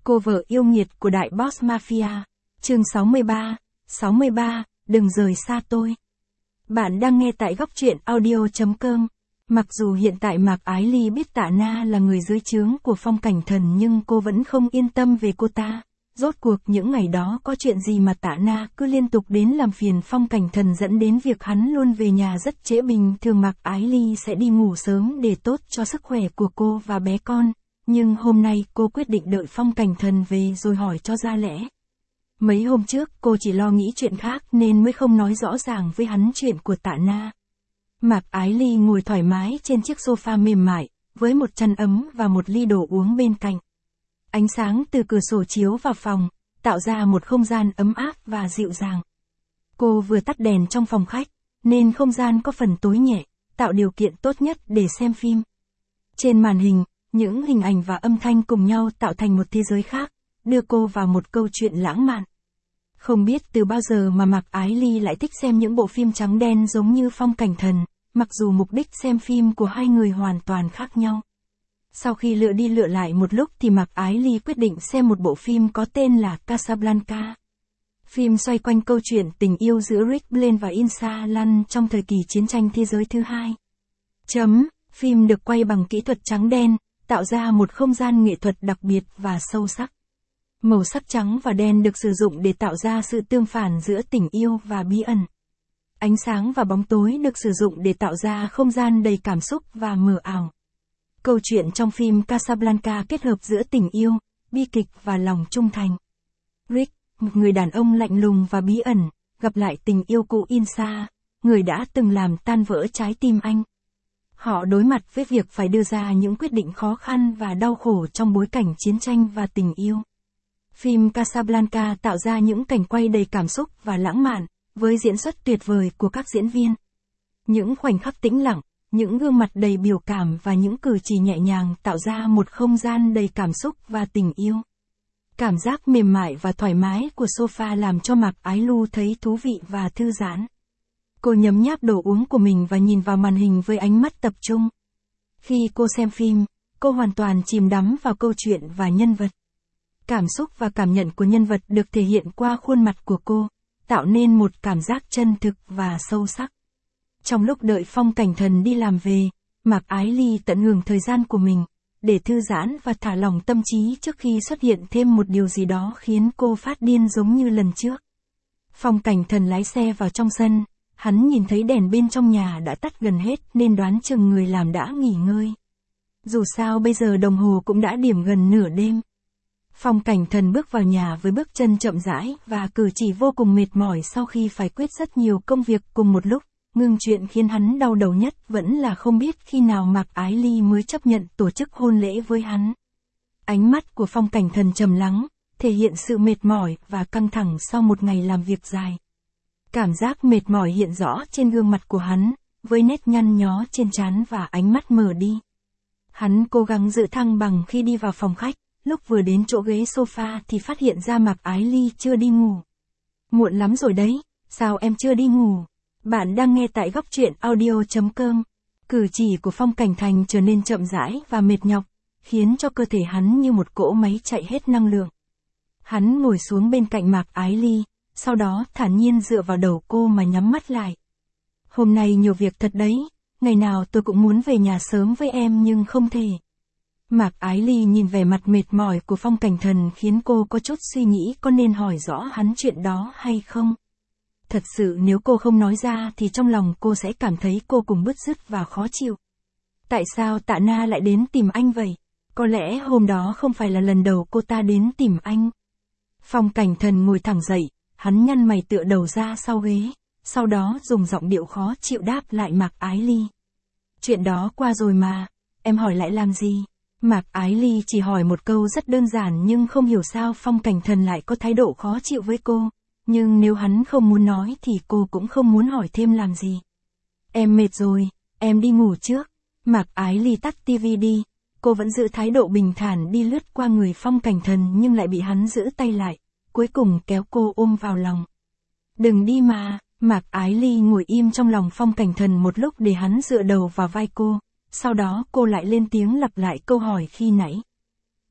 Cô vợ yêu nghiệt của đại boss mafia. Chương 63, đừng rời xa tôi. Bạn đang nghe tại góc truyện audio.com. Mặc dù hiện tại Mạc Ái Ly biết Tạ Na là người dưới trướng của Phong Cảnh Thần nhưng cô vẫn không yên tâm về cô ta. Rốt cuộc những ngày đó có chuyện gì mà Tạ Na cứ liên tục đến làm phiền Phong Cảnh Thần dẫn đến việc hắn luôn về nhà rất trễ. Bình thường Mạc Ái Ly sẽ đi ngủ sớm để tốt cho sức khỏe của cô và bé con. Nhưng hôm nay cô quyết định đợi Phong Cảnh Thần về rồi hỏi cho ra lẽ. Mấy hôm trước cô chỉ lo nghĩ chuyện khác nên mới không nói rõ ràng với hắn chuyện của Tạ Na. Mạc Ái Ly ngồi thoải mái trên chiếc sofa mềm mại, với một chăn ấm và một ly đồ uống bên cạnh. Ánh sáng từ cửa sổ chiếu vào phòng, tạo ra một không gian ấm áp và dịu dàng. Cô vừa tắt đèn trong phòng khách, nên không gian có phần tối nhẹ, tạo điều kiện tốt nhất để xem phim. Trên màn hình, những hình ảnh và âm thanh cùng nhau tạo thành một thế giới khác, đưa cô vào một câu chuyện lãng mạn. Không biết từ bao giờ mà Mạc Ái Ly lại thích xem những bộ phim trắng đen giống như Phong Cảnh Thần, mặc dù mục đích xem phim của hai người hoàn toàn khác nhau. Sau khi lựa đi lựa lại một lúc thì Mạc Ái Ly quyết định xem một bộ phim có tên là Casablanca. Phim xoay quanh câu chuyện tình yêu giữa Rick Blaine và Insa Lan trong thời kỳ chiến tranh thế giới thứ hai. Phim được quay bằng kỹ thuật trắng đen, tạo ra một không gian nghệ thuật đặc biệt và sâu sắc. Màu sắc trắng và đen được sử dụng để tạo ra sự tương phản giữa tình yêu và bí ẩn. Ánh sáng và bóng tối được sử dụng để tạo ra không gian đầy cảm xúc và mờ ảo. Câu chuyện trong phim Casablanca kết hợp giữa tình yêu, bi kịch và lòng trung thành. Rick, một người đàn ông lạnh lùng và bí ẩn, gặp lại tình yêu cũ Insa, người đã từng làm tan vỡ trái tim anh. Họ đối mặt với việc phải đưa ra những quyết định khó khăn và đau khổ trong bối cảnh chiến tranh và tình yêu. Phim Casablanca tạo ra những cảnh quay đầy cảm xúc và lãng mạn, với diễn xuất tuyệt vời của các diễn viên. Những khoảnh khắc tĩnh lặng, những gương mặt đầy biểu cảm và những cử chỉ nhẹ nhàng tạo ra một không gian đầy cảm xúc và tình yêu. Cảm giác mềm mại và thoải mái của sofa làm cho Mạc Ái Ly thấy thú vị và thư giãn. Cô nhấm nháp đồ uống của mình và nhìn vào màn hình với ánh mắt tập trung. Khi cô xem phim, cô hoàn toàn chìm đắm vào câu chuyện và nhân vật. Cảm xúc và cảm nhận của nhân vật được thể hiện qua khuôn mặt của cô, tạo nên một cảm giác chân thực và sâu sắc. Trong lúc đợi Phong Cảnh Thần đi làm về, Mạc Ái Ly tận hưởng thời gian của mình, để thư giãn và thả lỏng tâm trí trước khi xuất hiện thêm một điều gì đó khiến cô phát điên giống như lần trước. Phong Cảnh Thần lái xe vào trong sân, hắn nhìn thấy đèn bên trong nhà đã tắt gần hết nên đoán chừng người làm đã nghỉ ngơi. Dù sao bây giờ đồng hồ cũng đã điểm gần nửa đêm. Phong Cảnh Thần bước vào nhà với bước chân chậm rãi và cử chỉ vô cùng mệt mỏi sau khi phải quyết rất nhiều công việc cùng một lúc. Nhưng chuyện khiến hắn đau đầu nhất vẫn là không biết khi nào Mạc Ái Ly mới chấp nhận tổ chức hôn lễ với hắn. Ánh mắt của Phong Cảnh Thần trầm lắng, thể hiện sự mệt mỏi và căng thẳng sau một ngày làm việc dài. Cảm giác mệt mỏi hiện rõ trên gương mặt của hắn, với nét nhăn nhó trên trán và ánh mắt mờ đi. Hắn cố gắng giữ thăng bằng khi đi vào phòng khách, lúc vừa đến chỗ ghế sofa thì phát hiện ra Mạc Ái Ly chưa đi ngủ. Muộn lắm rồi đấy, sao em chưa đi ngủ? Bạn đang nghe tại góc truyện audio.com. Cử chỉ của Phong Cảnh Thành trở nên chậm rãi và mệt nhọc, khiến cho cơ thể hắn như một cỗ máy chạy hết năng lượng. Hắn ngồi xuống bên cạnh Mạc Ái Ly, sau đó thản nhiên dựa vào đầu cô mà nhắm mắt lại. Hôm nay nhiều việc thật đấy, ngày nào tôi cũng muốn về nhà sớm với em nhưng không thể. Mạc Ái Ly nhìn vẻ mặt mệt mỏi của Phong Cảnh Thần khiến cô có chút suy nghĩ có nên hỏi rõ hắn chuyện đó hay không. Thật sự nếu cô không nói ra thì trong lòng cô sẽ cảm thấy cô cùng bứt rứt và khó chịu. Tại sao Tạ Na lại đến tìm anh vậy? Có lẽ hôm đó không phải là lần đầu cô ta đến tìm anh. Phong Cảnh Thần ngồi thẳng dậy, hắn nhăn mày tựa đầu ra sau ghế, sau đó dùng giọng điệu khó chịu đáp lại Mạc Ái Ly. Chuyện đó qua rồi mà, em hỏi lại làm gì? Mạc Ái Ly chỉ hỏi một câu rất đơn giản nhưng không hiểu sao Phong Cảnh Thần lại có thái độ khó chịu với cô. Nhưng nếu hắn không muốn nói thì cô cũng không muốn hỏi thêm làm gì. Em mệt rồi, em đi ngủ trước. Mạc Ái Ly tắt tivi đi. Cô vẫn giữ thái độ bình thản đi lướt qua người Phong Cảnh Thần nhưng lại bị hắn giữ tay lại, cuối cùng kéo cô ôm vào lòng. Đừng đi mà. Mạc Ái Ly ngồi im trong lòng Phong Cảnh Thần một lúc để hắn dựa đầu vào vai cô. Sau đó cô lại lên tiếng lặp lại câu hỏi khi nãy.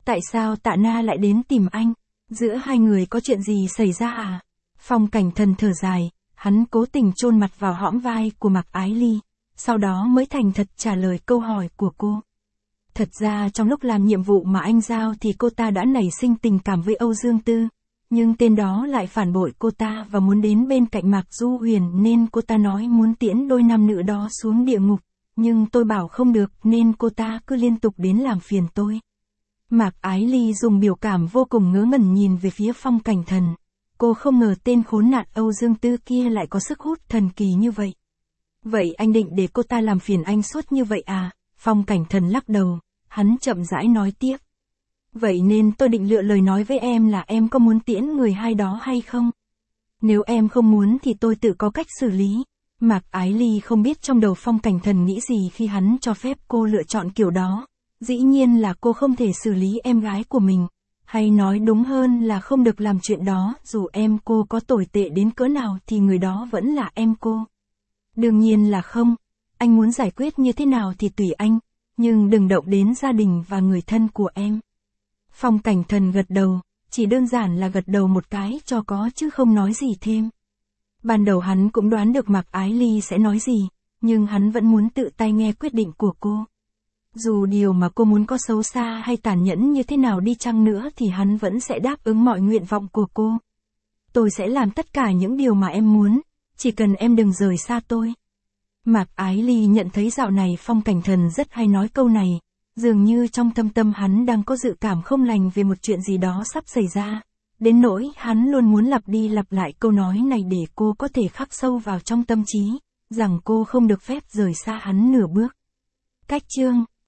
Tại sao Tạ Na lại đến tìm anh? Giữa hai người có chuyện gì xảy ra à? Phong Cảnh Thần thở dài, hắn cố tình chôn mặt vào hõm vai của Mạc Ái Ly, sau đó mới thành thật trả lời câu hỏi của cô. Thật ra trong lúc làm nhiệm vụ mà anh giao thì cô ta đã nảy sinh tình cảm với Âu Dương Tư, nhưng tên đó lại phản bội cô ta và muốn đến bên cạnh Mạc Du Huyền nên cô ta nói muốn tiễn đôi nam nữ đó xuống địa ngục, nhưng tôi bảo không được nên cô ta cứ liên tục đến làm phiền tôi. Mạc Ái Ly dùng biểu cảm vô cùng ngớ ngẩn nhìn về phía Phong Cảnh Thần. Cô không ngờ tên khốn nạn Âu Dương Tư kia lại có sức hút thần kỳ như vậy. Vậy anh định để cô ta làm phiền anh suốt như vậy à? Phong Cảnh Thần lắc đầu, hắn chậm rãi nói tiếp. Vậy nên tôi định lựa lời nói với em là em có muốn tiễn người hai đó hay không? Nếu em không muốn thì tôi tự có cách xử lý. Mạc Ái Ly không biết trong đầu Phong Cảnh Thần nghĩ gì khi hắn cho phép cô lựa chọn kiểu đó. Dĩ nhiên là cô không thể xử lý em gái của mình. Hay nói đúng hơn là không được làm chuyện đó, dù em cô có tồi tệ đến cỡ nào thì người đó vẫn là em cô. Đương nhiên là không. Anh muốn giải quyết như thế nào thì tùy anh, nhưng đừng động đến gia đình và người thân của em. Phong Cảnh Thần gật đầu, chỉ đơn giản là gật đầu một cái cho có chứ không nói gì thêm. Ban đầu hắn cũng đoán được Mạc Ái Ly sẽ nói gì, nhưng hắn vẫn muốn tự tay nghe quyết định của cô. Dù điều mà cô muốn có xấu xa hay tàn nhẫn như thế nào đi chăng nữa thì hắn vẫn sẽ đáp ứng mọi nguyện vọng của cô. Tôi sẽ làm tất cả những điều mà em muốn, chỉ cần em đừng rời xa tôi. Mạc Ái Ly nhận thấy dạo này Phong Cảnh Thần rất hay nói câu này, dường như trong thâm tâm hắn đang có dự cảm không lành về một chuyện gì đó sắp xảy ra. Đến nỗi hắn luôn muốn lặp đi lặp lại câu nói này để cô có thể khắc sâu vào trong tâm trí, rằng cô không được phép rời xa hắn nửa bước. Cách chương